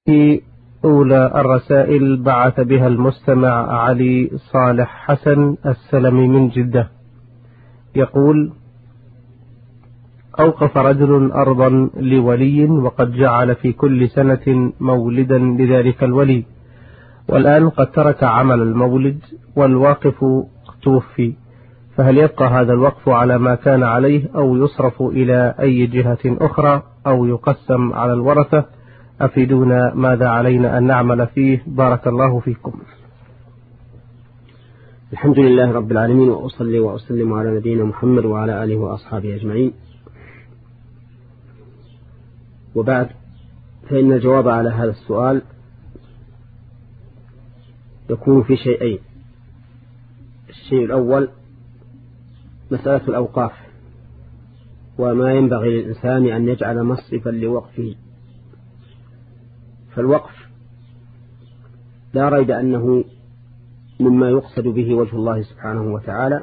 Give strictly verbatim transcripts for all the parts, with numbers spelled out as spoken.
في أولى الرسائل بعث بها المستمع علي صالح حسن السلمي من جدة، يقول: أوقف رجل أرضا لولي وقد جعل في كل سنة مولدا لذلك الولي، والآن قد ترك عمل المولد والواقف توفي، فهل يبقى هذا الوقف على ما كان عليه أو يصرف إلى أي جهة أخرى أو يقسم على الورثة؟ أفيدونا ماذا علينا أن نعمل فيه، بارك الله فيكم. الحمد لله رب العالمين، وأصلي وأسلم على نبينا محمد وعلى آله وأصحابه أجمعين، وبعد، فإن الجواب على هذا السؤال يكون في شيئين. الشيء الأول مسألة الأوقاف، وما ينبغي للإنسان أن يجعل مصرفا لوقفه. فالوقف لا ريب أنه مما يقصد به وجه الله سبحانه وتعالى،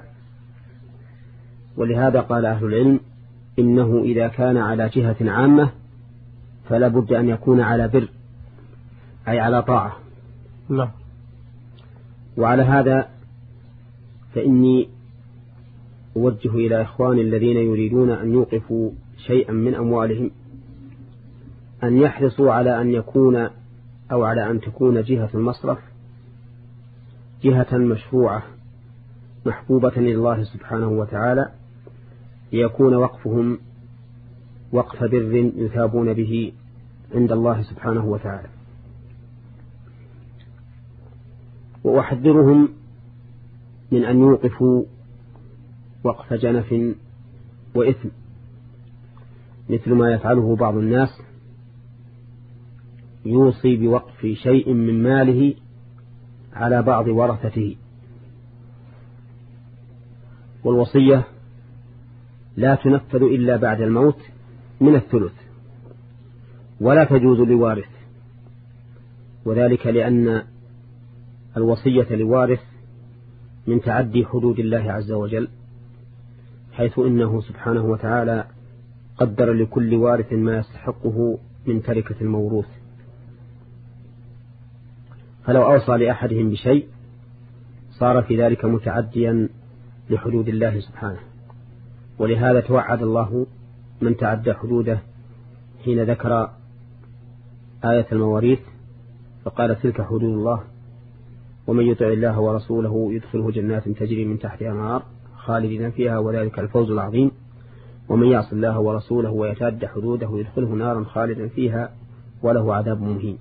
ولهذا قال أهل العلم إنه إذا كان على جهة عامة فلا بد أن يكون على بر، أي على طاعة. لا. وعلى هذا فإني أوجه إلى إخواني الذين يريدون أن يوقفوا شيئا من أموالهم أن يحرصوا على أن يكون أو على أن تكون جهة المصرف جهة مشروعة محبوبة لله سبحانه وتعالى، ليكون وقفهم وقف بر يثابون به عند الله سبحانه وتعالى. وأحذرهم من أن يوقفوا وقف جنف وإثم، مثل ما يفعله بعض الناس، يوصي بوقف شيء من ماله على بعض ورثته. والوصية لا تنفذ إلا بعد الموت من الثلث، ولا تجوز لوارث، وذلك لأن الوصية لوارث من تعدي حدود الله عز وجل، حيث إنه سبحانه وتعالى قدر لكل وارث ما يستحقه من تركة الموروث، فلو أوصى لأحدهم بشيء صار في ذلك متعديا لحدود الله سبحانه. ولهذا توعد الله من تعدى حدوده حين ذكر آية المواريث، فقال: تلك حدود الله ومن يطع الله ورسوله يدخله جنات تجري من تحتها الأنهار خالدين فيها وذلك الفوز العظيم، ومن يعص الله ورسوله ويتعدى حدوده يدخله نارا خالدا فيها وله عذاب مهين.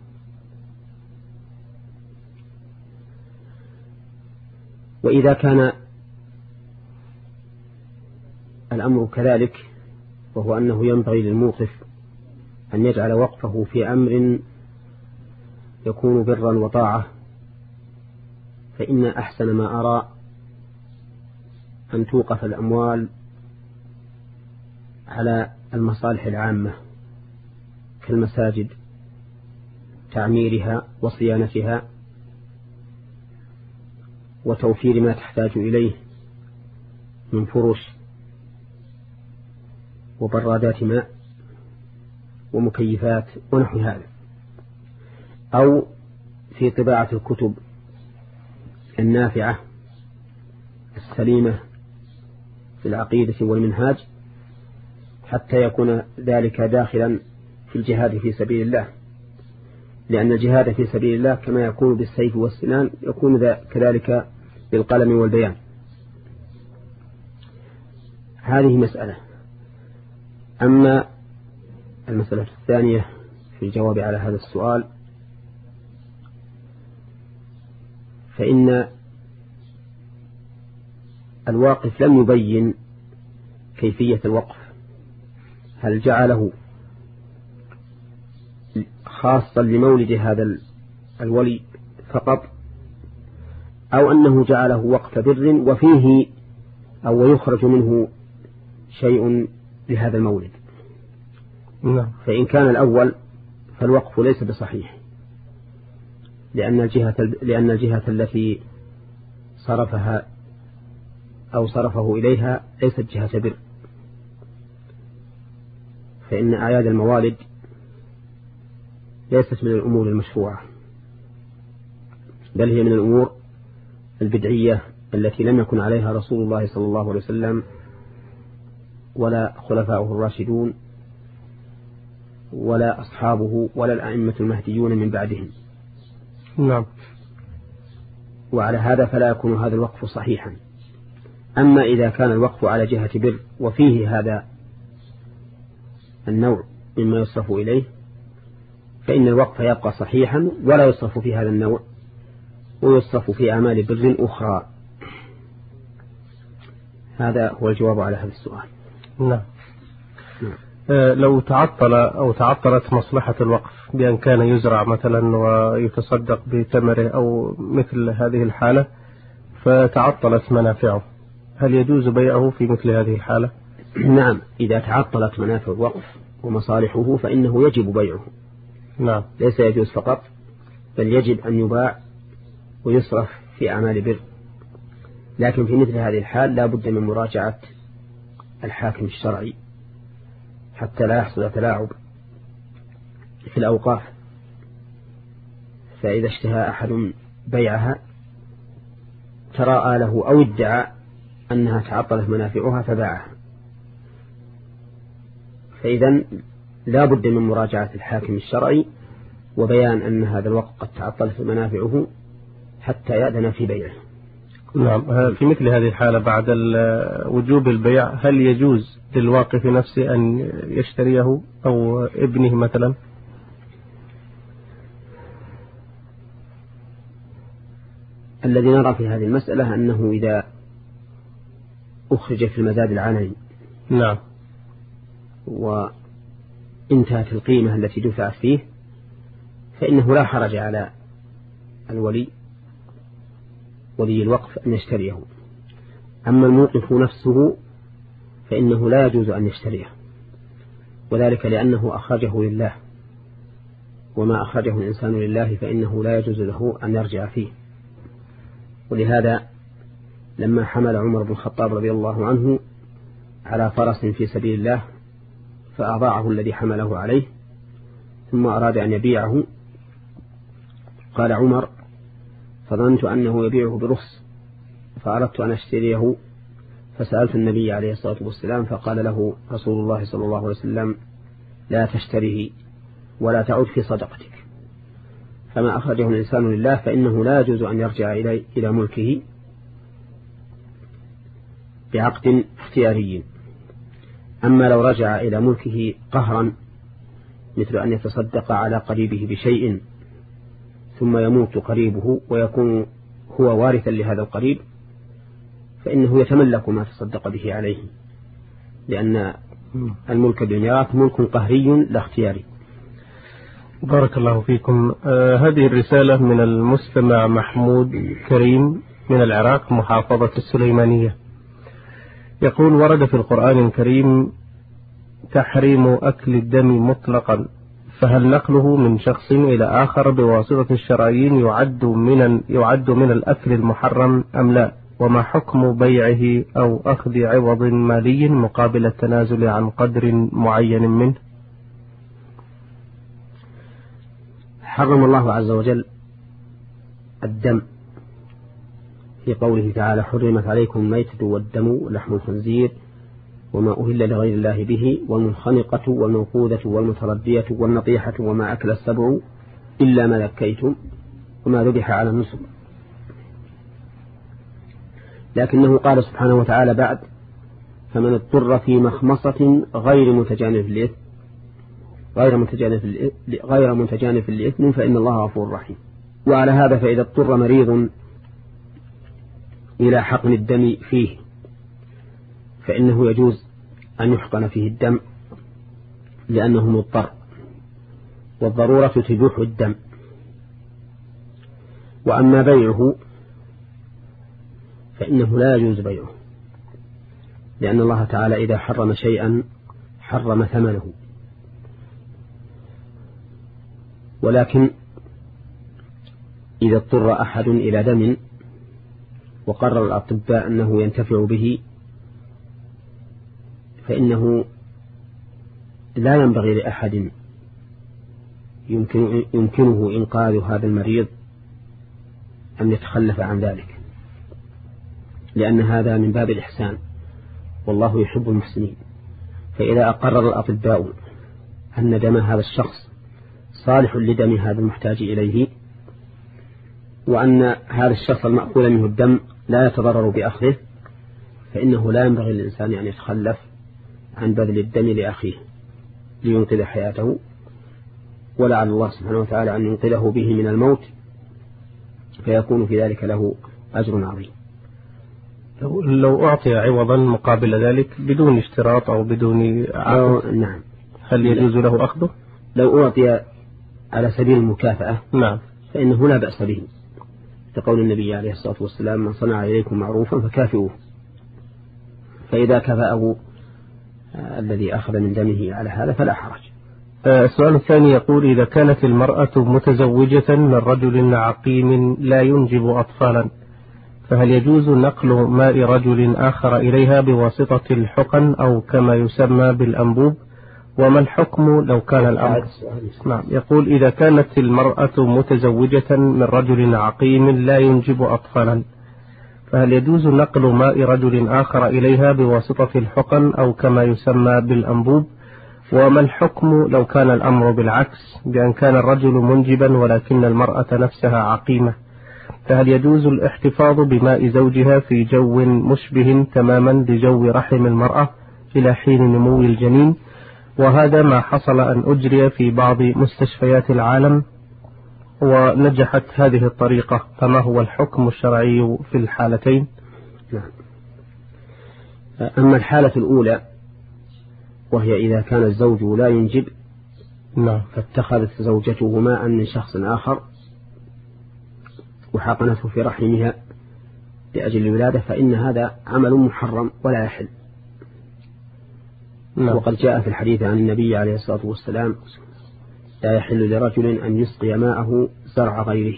وإذا كان الأمر كذلك، وهو أنه ينبغي للموقف أن يجعل وقفه في أمر يكون برا وطاعة، فإن أحسن ما أرى أن توقف الأموال على المصالح العامة كالمساجد، تعميرها وصيانتها وتوفير ما تحتاج إليه من فرش وبرادات ماء ومكيفات ونحو هذا، أو في طباعة الكتب النافعة السليمة في العقيدة والمنهاج، حتى يكون ذلك داخلا في الجهاد في سبيل الله، لأن الجهاد في سبيل الله كما يكون بالسيف والسنان يكون كذلك بالقلم والبيان. هذه مسألة. أما المسألة الثانية في الجواب على هذا السؤال، فإن الواقف لم يبين كيفية الوقف، هل جعله خاصا لمولد هذا الولي فقط، أو أنه جعله وقف بر وفيه أو يخرج منه شيء لهذا المولد. فإن كان الأول فالوقف ليس بصحيح، لأن الجهة, لأن الجهة التي صرفها أو صرفه إليها ليست جهة بر، فإن أعياد الموالد ليست من الأمور المشروعة، بل هي من الأمور البدعية التي لم يكن عليها رسول الله صلى الله عليه وسلم ولا خلفاؤه الراشدون ولا أصحابه ولا الأئمة المهديون من بعدهم. نعم. وعلى هذا فلا يكون هذا الوقف صحيحا. أما إذا كان الوقف على جهة بر وفيه هذا النوع مما يصرف إليه فإن الوقف يبقى صحيحا ولا يصرف في هذا النوع، ويصرف في أعمال بر أخرى. هذا هو الجواب على هذا السؤال. نعم. آه لو تعطل أو تعطلت مصلحة الوقف بأن كان يزرع مثلا ويتصدق بثمره أو مثل هذه الحالة فتعطلت منافعه، هل يجوز بيعه في مثل هذه الحالة؟ نعم، إذا تعطلت منافع الوقف ومصالحه فإنه يجب بيعه. نعم. ليس يجوز فقط، بل يجب أن يباع ويصرف في أعمال بر. لكن في مثل هذه الحال لا بد من مراجعة الحاكم الشرعي حتى لا يحصل تلاعب في الأوقاف. فإذا اشتهى أحد بيعها تراءى له أو ادعى أنها تعطلت منافعها فباعها، فإذا لا بد من مراجعة الحاكم الشرعي وبيان أن هذا الوقت قد تعطلت منافعه حتى يأذن في بيعه. نعم. في مثل هذه الحالة بعد وجوب البيع هل يجوز للواقف نفسه أن يشتريه أو ابنه مثلا؟ الذي نرى في هذه المسألة أنه إذا أخرج في المزاد العلني نعم وانتهت القيمة التي دفعت فيه فإنه لا حرج على الولي ولي الوقف أن يشتريه. أما الموقف نفسه فإنه لا يجوز أن يشتريه، وذلك لأنه أخرجه لله، وما أخرجه الإنسان لله فإنه لا يجوز له أن يرجع فيه. ولهذا لما حمل عمر بن الخطاب رضي الله عنه على فرس في سبيل الله فأضاعه الذي حمله عليه ثم أراد أن يبيعه، قال عمر: فظننت أنه يبيعه برخص فأردت أن أشتريه، فسألت النبي عليه الصلاة والسلام فقال له رسول الله صلى الله عليه وسلم: لا تشتريه ولا تعود في صدقتك. فما أخرجه الإنسان لله فإنه لا يجوز أن يرجع إلى ملكه بعقد اختياري. أما لو رجع إلى ملكه قهرا مثل أن يتصدق على قريبه بشيء ثم يموت قريبه ويكون هو وارثا لهذا القريب فإنه يتملك ما تصدق به عليه، لأن الملك بالميراث ملك قهري لا اختياري. بارك الله فيكم. آه هذه الرسالة من المستمع محمود كريم من العراق محافظة السليمانية، يقول: ورد في القرآن الكريم تحريم أكل الدم مطلقا، فهل نقله من شخص إلى آخر بواسطة الشرايين يعد من يعد من الأكل المحرم أم لا؟ وما حكم بيعه أو أخذ عوض مالي مقابل التنازل عن قدر معين منه؟ حرم الله عز وجل الدم في قوله تعالى: حرمت عليكم الميتة والدم ولحم الخنزير وما أهل لغير الله به والمنخنقة والموقوذة والمتردية والنطيحة وما أكل السبع إلا ما ذكيتم وما ذبح على النصب. لكنه قال سبحانه وتعالى بعد: فمن اضطر في مخمصة غير متجانف لإثم غير متجانف غير متجانف لإثم فإن الله غفور رحيم. وعلى هذا فإذا اضطر مريض إلى حقن الدم فيه فإنه يجوز أن يحقن فيه الدم لأنه مضطر، والضرورة تبيح الدم. وأما بيعه فإنه لا يجوز بيعه، لأن الله تعالى إذا حرم شيئا حرم ثمنه. ولكن إذا اضطر أحد إلى دم وقرر الأطباء أنه ينتفع به فإنه لا ينبغي لأحد يمكن يمكنه إنقاذ هذا المريض أن يتخلف عن ذلك، لأن هذا من باب الإحسان، والله يحب المحسنين. فإذا أقرر الأطباء أن دم هذا الشخص صالح لدم هذا المحتاج إليه، وأن هذا الشخص المأخوذ منه الدم لا يتضرر بأخذه، فإنه لا ينبغي للإنسان أن يتخلف عن بذل الدم لأخيه لينقذ حياته، ولعل الله سبحانه وتعالى أن ينقذه به من الموت، فيكون في ذلك له أجر عظيم. لو أعطي عوضا مقابل ذلك بدون اشتراط أو بدون عقد، نعم، هل يجوز له أخذه؟ لو أعطي على سبيل المكافأة نعم فإنه لا بأس به، كقول النبي عليه الصلاة والسلام: من صنع إليكم معروفا فكافئوه. فإذا كفأه الذي أخذ من دمه على هذا فلا حرج. السؤال الثاني يقول: إذا كانت المرأة متزوجة من رجل عقيم لا ينجب أطفالا، فهل يجوز نقل ماء رجل آخر إليها بواسطة الحقن أو كما يسمى بالأنبوب؟ وما الحكم لو كان الأمر؟ نعم. يقول: إذا كانت المرأة متزوجة من رجل عقيم لا ينجب أطفالا، فهل يجوز نقل ماء رجل آخر إليها بواسطة الحقن أو كما يسمى بالأنبوب؟ وما الحكم لو كان الأمر بالعكس، بأن كان الرجل منجبا ولكن المرأة نفسها عقيمة، فهل يجوز الاحتفاظ بماء زوجها في جو مشبه تماما لجو رحم المرأة إلى حين نمو الجنين؟ وهذا ما حصل أن أجري في بعض مستشفيات العالم ونجحت هذه الطريقة، فما هو الحكم الشرعي في الحالتين؟ نعم. أما الحالة الأولى وهي إذا كان الزوج لا ينجب، نعم، فاتخذت زوجته ماء من شخص آخر وحقنته في رحمها لأجل الولادة، فإن هذا عمل محرم ولا يحل. نعم. وقد جاء في الحديث عن النبي عليه الصلاة والسلام: لا يحل لرجل أن يسقي ماءه زرع غيره.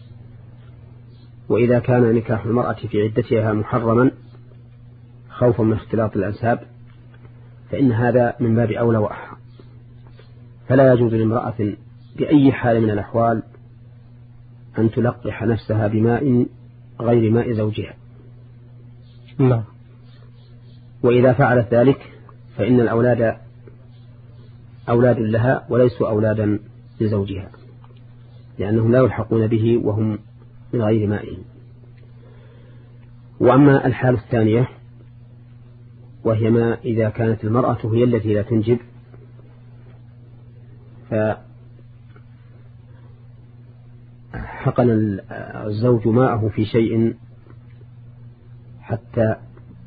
وإذا كان نكاح المرأة في عدتها محرما خوفا من اختلاط الأنساب، فإن هذا من باب أولى وأحرى، فلا يجوز لامرأة بأي حال من الأحوال أن تلقح نفسها بماء غير ماء زوجها. نعم. وإذا فعلت ذلك فإن الأولاد أولاد لها وليسوا أولادا لزوجها، لأنهم لا يلحقون به وهم من غير مائه. وأما الحالة الثانية وهي ما إذا كانت المرأة هي التي لا تنجب، فحقن الزوج ماءه في شيء حتى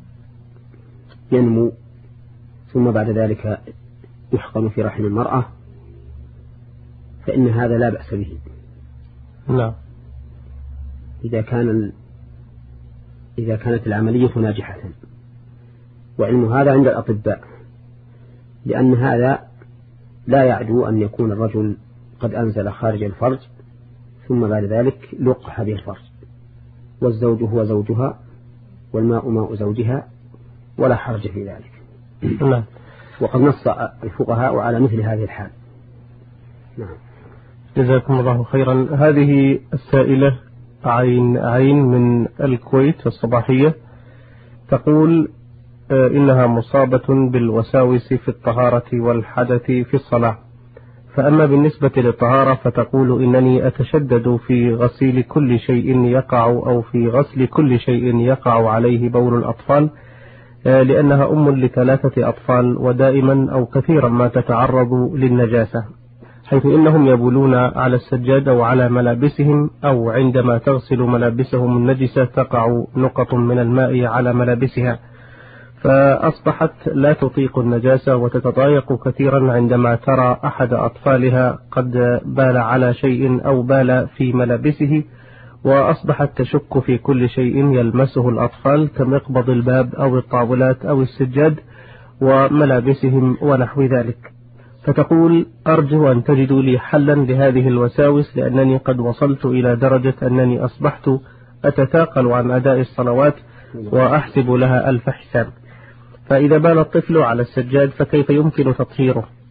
ينمو، ثم بعد ذلك يحقن في رحم المرأة، فإن هذا لا بأس به. نعم. إذا كان إذا كانت العملية ناجحة، وعلم هذا عند الأطباء، لأن هذا لا يعدو أن يكون الرجل قد أنزل خارج الفرج ثم بعد ذلك لقح به الفرج، والزوج هو زوجها والماء ماء زوجها، ولا حرج في ذلك. نعم. وقد نص الفقهاء على مثل هذه الحال. نعم. جزاكم الله خيرا. هذه السائلة عين عين من الكويت الصباحية تقول إنها مصابة بالوساوس في الطهارة والحدث في الصلاة، فأما بالنسبة للطهارة فتقول إنني أتشدد في غسيل كل شيء يقع أو في غسل كل شيء يقع عليه بول الأطفال، لأنها أم لثلاثة أطفال ودائما أو كثيرا ما تتعرض للنجاسة، حيث إنهم يبولون على السجادة وعلى ملابسهم، أو عندما تغسل ملابسهم النجسة تقع نقط من الماء على ملابسها، فأصبحت لا تطيق النجاسة وتتضايق كثيرا عندما ترى أحد أطفالها قد بال على شيء أو بال في ملابسه، وأصبحت تشك في كل شيء يلمسه الأطفال كمقبض الباب أو الطاولات أو السجاد وملابسهم ونحو ذلك. فتقول: أرجو أن تجدوا لي حلا لهذه الوساوس، لأنني قد وصلت إلى درجة أنني أصبحت أتثاقل عن أداء الصلوات وأحسب لها ألف حساب، فإذا بال الطفل على السجاد فكيف يمكن تطهيره؟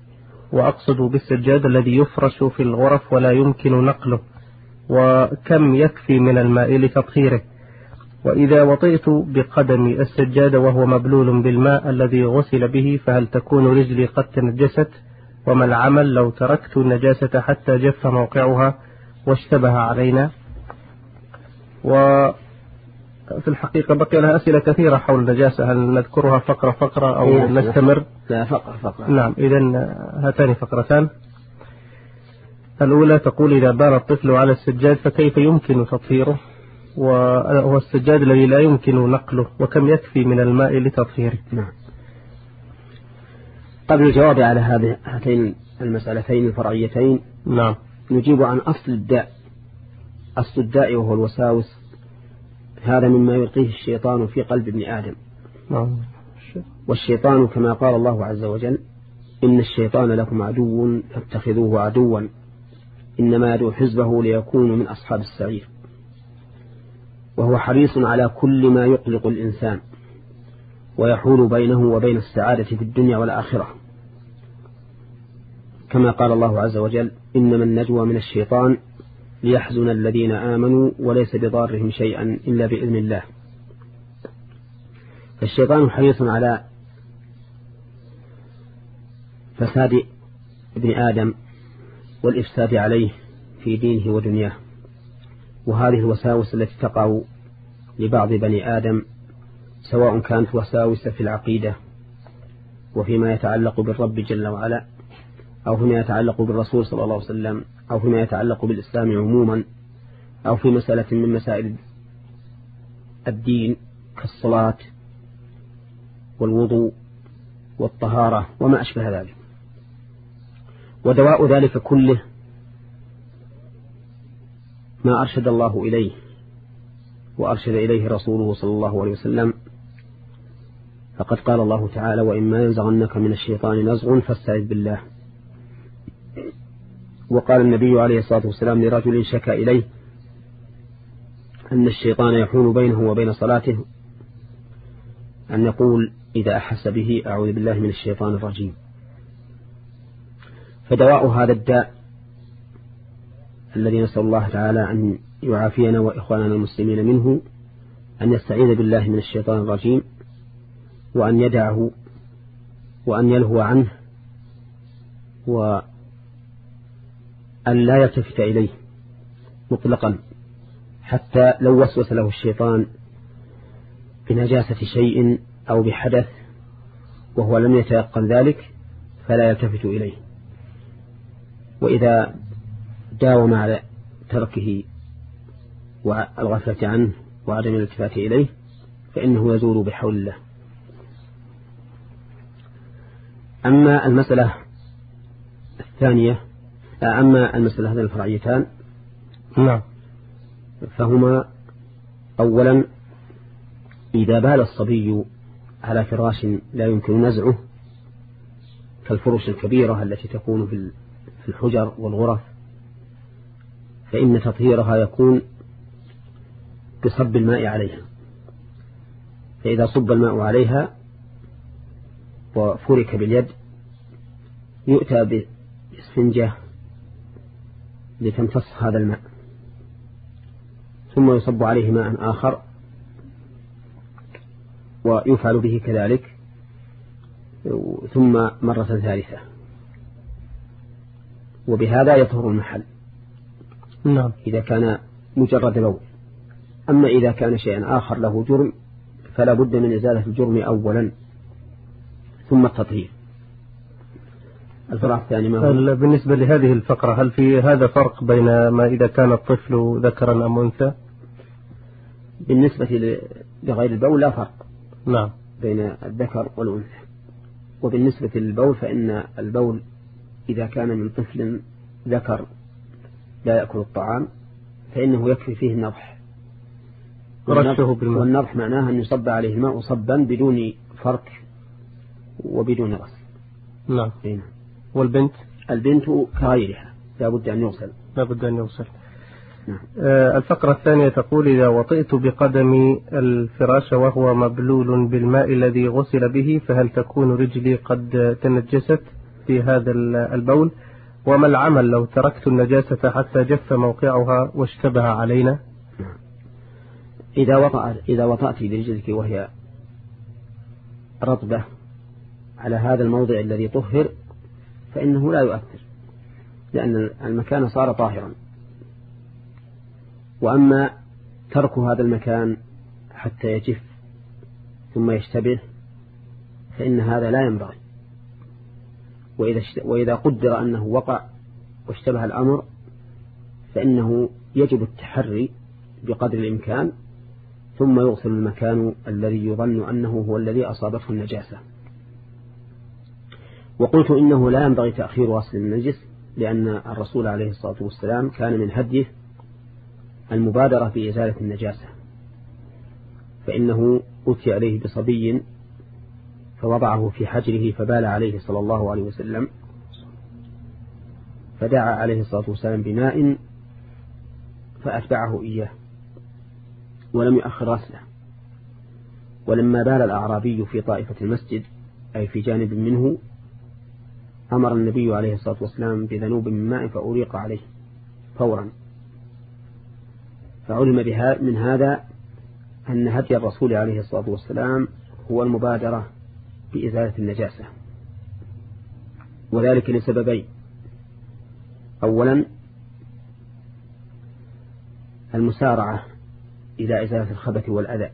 وأقصد بالسجاد الذي يفرش في الغرف ولا يمكن نقله، وكم يكفي من الماء لتطهيره؟ وإذا وطئت بقدمي السجاد وهو مبلول بالماء الذي غسل به فهل تكون رجلي قد تنجست؟ وما العمل لو تركت النجاسة حتى جف موقعها واشتبه علينا؟ وفي الحقيقة بقي لها أسئلة كثيرة حول النجاسة، هل نذكرها فقرة فقرة أو إيه نستمر؟ لا فقرة فقرة. نعم، إذن هاتان فقرتان. الأولى تقول: إذا بال الطفل على السجاد فكيف يمكن تطهيره؟ وهو السجاد الذي لا يمكن نقله، وكم يكفي من الماء لتطهيره؟ نعم. قبل الجواب على هذه هاتين المسألتين الفرعيتين نعم نجيب عن أصل الداء. أصل الداء وهو الوساوس، هذا مما يلقيه الشيطان في قلب ابن آدم. نعم. والشيطان كما قال الله عز وجل: إن الشيطان لكم عدو فاتخذوه عدوا إنما يدعو حزبه ليكونوا من أصحاب السعير. وهو حريص على كل ما يقلق الإنسان ويحول بينه وبين السعادة في الدنيا والآخرة، كما قال الله عز وجل: إنما النجوى من الشيطان ليحزن الذين آمنوا وليس بضارهم شيئا إلا بإذن الله. فالشيطان حريص على فساد ابن آدم والإفساد عليه في دينه ودنياه. وهذه الوساوس التي تقع لبعض بني آدم سواء كانت وساوس في العقيدة وفيما يتعلق بالرب جل وعلا، أو فيما يتعلق بالرسول صلى الله عليه وسلم، أو فيما يتعلق بالإسلام عموما، أو في مسألة من مسائل الدين كالصلاة والوضوء والطهارة وما أشبه ذلك. ودواء ذلك كله ما أرشد الله إليه وأرشد إليه رسوله صلى الله عليه وسلم. فقد قال الله تعالى: وإما ينزغنك من الشيطان نزغ فاستعذ بالله. وقال النبي عليه الصلاة والسلام لرجل شكى إليه أن الشيطان يحول بينه وبين صلاته أن يقول إذا أحس به: أعوذ بالله من الشيطان الرجيم. فدواء هذا الداء الذي نسأل الله تعالى أن يعافينا وإخواننا المسلمين منه أن يستعيذ بالله من الشيطان الرجيم، وأن يدعه وأن يلهو عنه، وأن لا يلتفت إليه مطلقا، حتى لو وسوس له الشيطان بنجاسة شيء أو بحدث وهو لم يتيقن ذلك فلا يلتفت إليه. وإذا داوم على تركه والغفلة عنه وعدم الالتفات إليه فإنه يزول بحول الله. أما المسألة الثانية أما المسألة هذه الفرعيتان نعم فهما: أولا، إذا بال الصبي على فراش لا يمكن نزعه كالفرش الكبيرة التي تكون في الحجر والغرف، فإن تطهيرها يكون بصب الماء عليها. فإذا صب الماء عليها وفرك باليد يؤتى بإسفنجة لتمتص هذا الماء، ثم يصب عليه ماء آخر ويفعل به كذلك، ثم مرة ثالثة، وبهذا يطهر المحل. نعم. إذا كان مجرد بول. أما إذا كان شيئا آخر له جرم فلا بد من إزالة الجرم أولا ثم التطهير. الفرع الثاني ما هو؟ بالنسبة لهذه الفقرة، هل في هذا فرق بين ما إذا كان الطفل ذكرا أم أنثى؟ بالنسبة لغير البول لا فرق نعم بين الذكر والأنثى. وبالنسبة للبول فإن البول إذا كان من طفل ذكر لا يأكل الطعام فإنه يكفي فيه النضح. والنضح معناها أن يصب عليه الماء صبا بدون فرك وبدون غسل. نعم. هنا. والبنت؟ البنت كغيرها لا بد أن يغسل. لا بد أن يغسل. نعم. آه الفقرة الثانية تقول: إذا وطئت بقدمي الفراش وهو مبلول بالماء الذي غسل به فهل تكون رجلي قد تنجست؟ في هذا البول؟ وما العمل لو تركت النجاسة حتى جف موقعها واشتبه علينا؟ إذا وطأ إذا وطأت برجلك وهي رطبة على هذا الموضع الذي طهر فإنه لا يؤثر، لأن المكان صار طاهرا. وأما ترك هذا المكان حتى يجف ثم يشتبه فإن هذا لا ينبغي. وإذا, وإذا قدر أنه وقع واشتبه الأمر فإنه يجب التحري بقدر الإمكان ثم يغسل المكان الذي يظن أنه هو الذي أصابته النجاسة. وقلت إنه لا ينبغي تأخير غسل النجس، لأن الرسول عليه الصلاة والسلام كان من هديه المبادرة في إزالة النجاسة، فإنه أتي عليه بصبي فوضعه في حجره فبال عليه صلى الله عليه وسلم، فدعا عليه الصلاة والسلام بماء فأتبعه إياه ولم يؤخر غسله. ولما بال الأعرابي في طائفة المسجد أي في جانب منه أمر النبي عليه الصلاة والسلام بذنوب من ماء فأريق عليه فورا. فعلم من هذا أن هدي الرسول عليه الصلاة والسلام هو المبادرة بإزالة النجاسة، وذلك لسببين: أولا المسارعة إلى إزالة الخبث والأذى،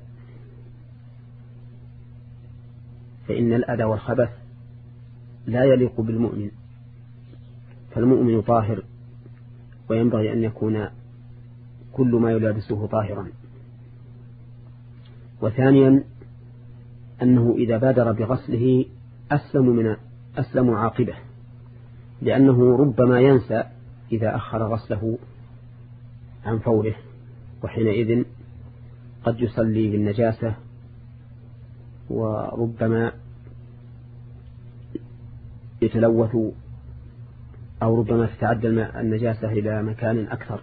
فإن الأذى والخبث لا يليق بالمؤمن، فالمؤمن طاهر وينبغي أن يكون كل ما يلابسه طاهرا. وثانيا أنه إذا بادر بغسله أسلم من أسلم عاقبه، لأنه ربما ينسى إذا أخر غسله عن فوره، وحينئذ قد يصلي بالنجاسة، وربما يتلوث أو ربما تتعدى النجاسة إلى مكان أكثر.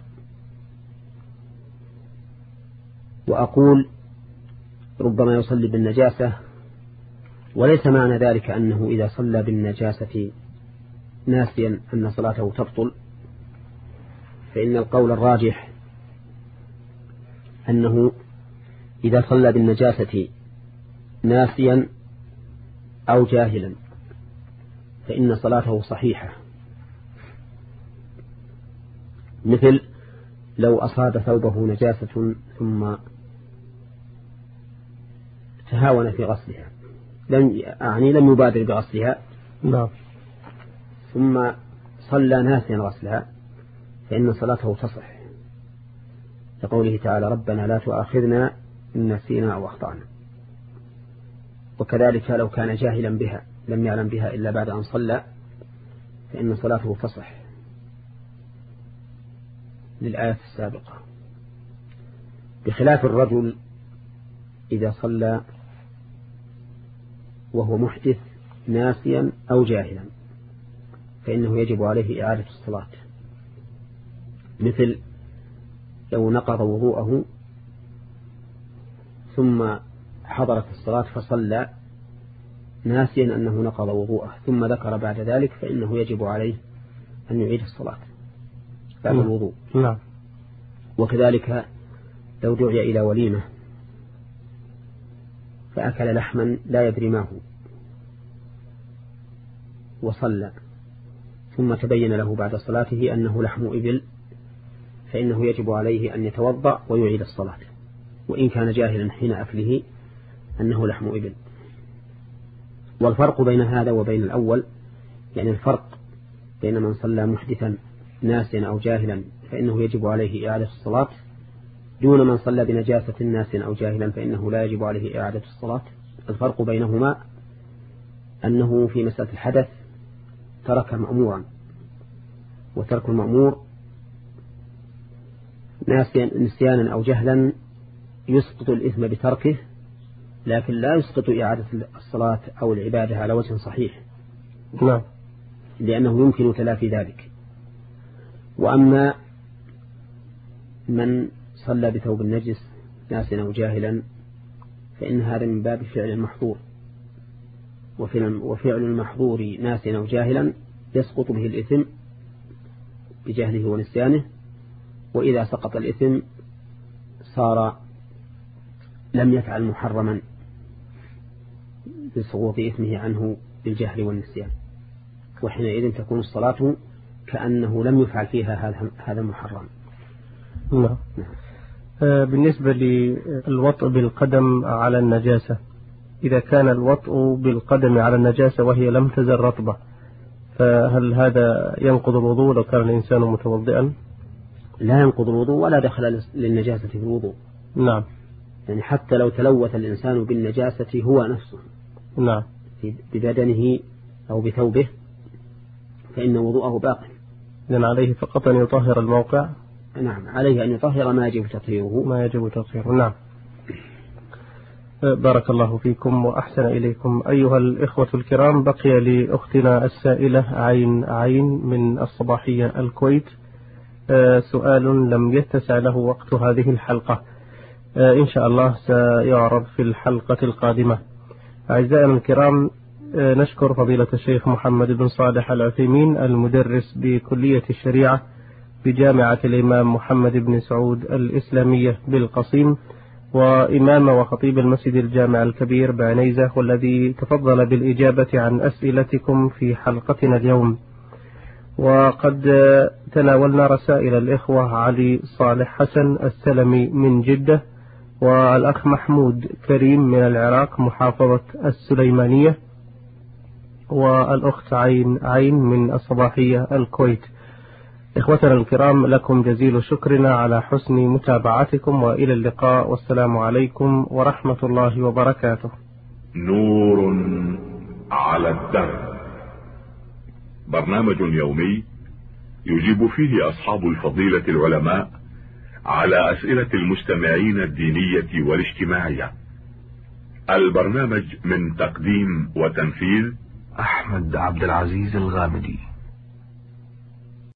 وأقول ربما يصلي بالنجاسة، وليس معنى ذلك أنه إذا صلى بالنجاسة ناسيا أن صلاته تبطل، فإن القول الراجح أنه إذا صلى بالنجاسة ناسيا أو جاهلا فإن صلاته صحيحة، مثل لو أصاب ثوبه نجاسة ثم تهاون في غسلها، لم يعني لم يبادر بغسلها لا. ثم صلى ناسيا غسلها فإن صلاته تصح، لقوله تعالى: ربنا لا تؤاخذنا إن نسينا أو أخطأنا. وكذلك لو كان جاهلا بها لم يعلم بها إلا بعد أن صلى فإن صلاته تصح للآية السابقة، بخلاف الرجل إذا صلى وهو محدث ناسيا أو جاهلا فإنه يجب عليه إعادة الصلاة، مثل لو نقض وضوءه ثم حضرت الصلاة فصلى ناسيا أنه نقض وضوءه ثم ذكر بعد ذلك فإنه يجب عليه أن يعيد الصلاة بعد الوضوء. نعم. وكذلك لو دعي إلى وليمة فأكل لحما لا يدري ما هو وصلى ثم تبين له بعد صلاته أنه لحم إبل فإنه يجب عليه أن يتوضأ ويعيد الصلاة، وإن كان جاهلا حين أكله أنه لحم إبل. والفرق بين هذا وبين الأول، يعني الفرق بين من صلى محدثا ناسيا أو جاهلا فإنه يجب عليه إعادة الصلاة، دون من صلى بنجاسة ناسيا أو جاهلا فإنه لا يجب عليه إعادة الصلاة. الفرق بينهما أنه في مسألة الحدث ترك مأمورا، وترك المأمور نسيانا أو جهلا يسقط الإثم بتركه، لكن لا يسقط إعادة الصلاة أو العبادة على وجه صحيح، لا. لأنه يمكن تلافي ذلك. وأما من صلى بثوب النجس ناسيا أو جاهلا فإن هذا من باب فعل المحظور، وفعل المحظور ناسيا أو جاهلا يسقط به الإثم بجهله ونسيانه، وإذا سقط الإثم صار لم يفعل محرما بسقوط إثمه عنه بالجهل والنسيان، وحينئذ تكون الصلاة كأنه لم يفعل فيها هذا المحرم. نعم. بالنسبة للوطء بالقدم على النجاسة، إذا كان الوطء بالقدم على النجاسة وهي لم تزل رطبة، فهل هذا ينقض الوضوء لو كان الإنسان متوضئا؟ لا ينقض الوضوء ولا دخل للنجاسة في الوضوء. نعم. يعني حتى لو تلوث الإنسان بالنجاسة هو نفسه، نعم، ببدنه أو بثوبه، فإن وضوءه باق. لأن عليه فقط أن يطهر الموقع. نعم، عليه أن يطهر ما يجب تطهيره. ما يجب تطهيره. نعم. بارك الله فيكم وأحسن إليكم. أيها الإخوة الكرام، بقي لأختنا السائلة عين عين من الصباحية الكويت سؤال لم يتسع له وقت هذه الحلقة، إن شاء الله سيعرض في الحلقة القادمة. أعزائنا الكرام، نشكر فضيلة الشيخ محمد بن صالح العثيمين المدرس بكلية الشريعة بجامعة الإمام محمد بن سعود الإسلامية بالقصيم، وإمام وخطيب المسجد الجامع الكبير بعنيزة، والذي تفضل بالإجابة عن أسئلتكم في حلقتنا اليوم. وقد تناولنا رسائل الإخوة علي صالح حسن السلمي من جدة، والأخ محمود كريم من العراق محافظة السليمانية، والأخت عين عين من الصباحية الكويت. إخوتنا الكرام، لكم جزيل شكرنا على حسن متابعتكم، وإلى اللقاء، والسلام عليكم ورحمة الله وبركاته. نور على الدرب، برنامج يومي يجيب فيه أصحاب الفضيلة العلماء على أسئلة المستمعين الدينية والاجتماعية. البرنامج من تقديم وتنفيذ أحمد عبد العزيز الغامدي.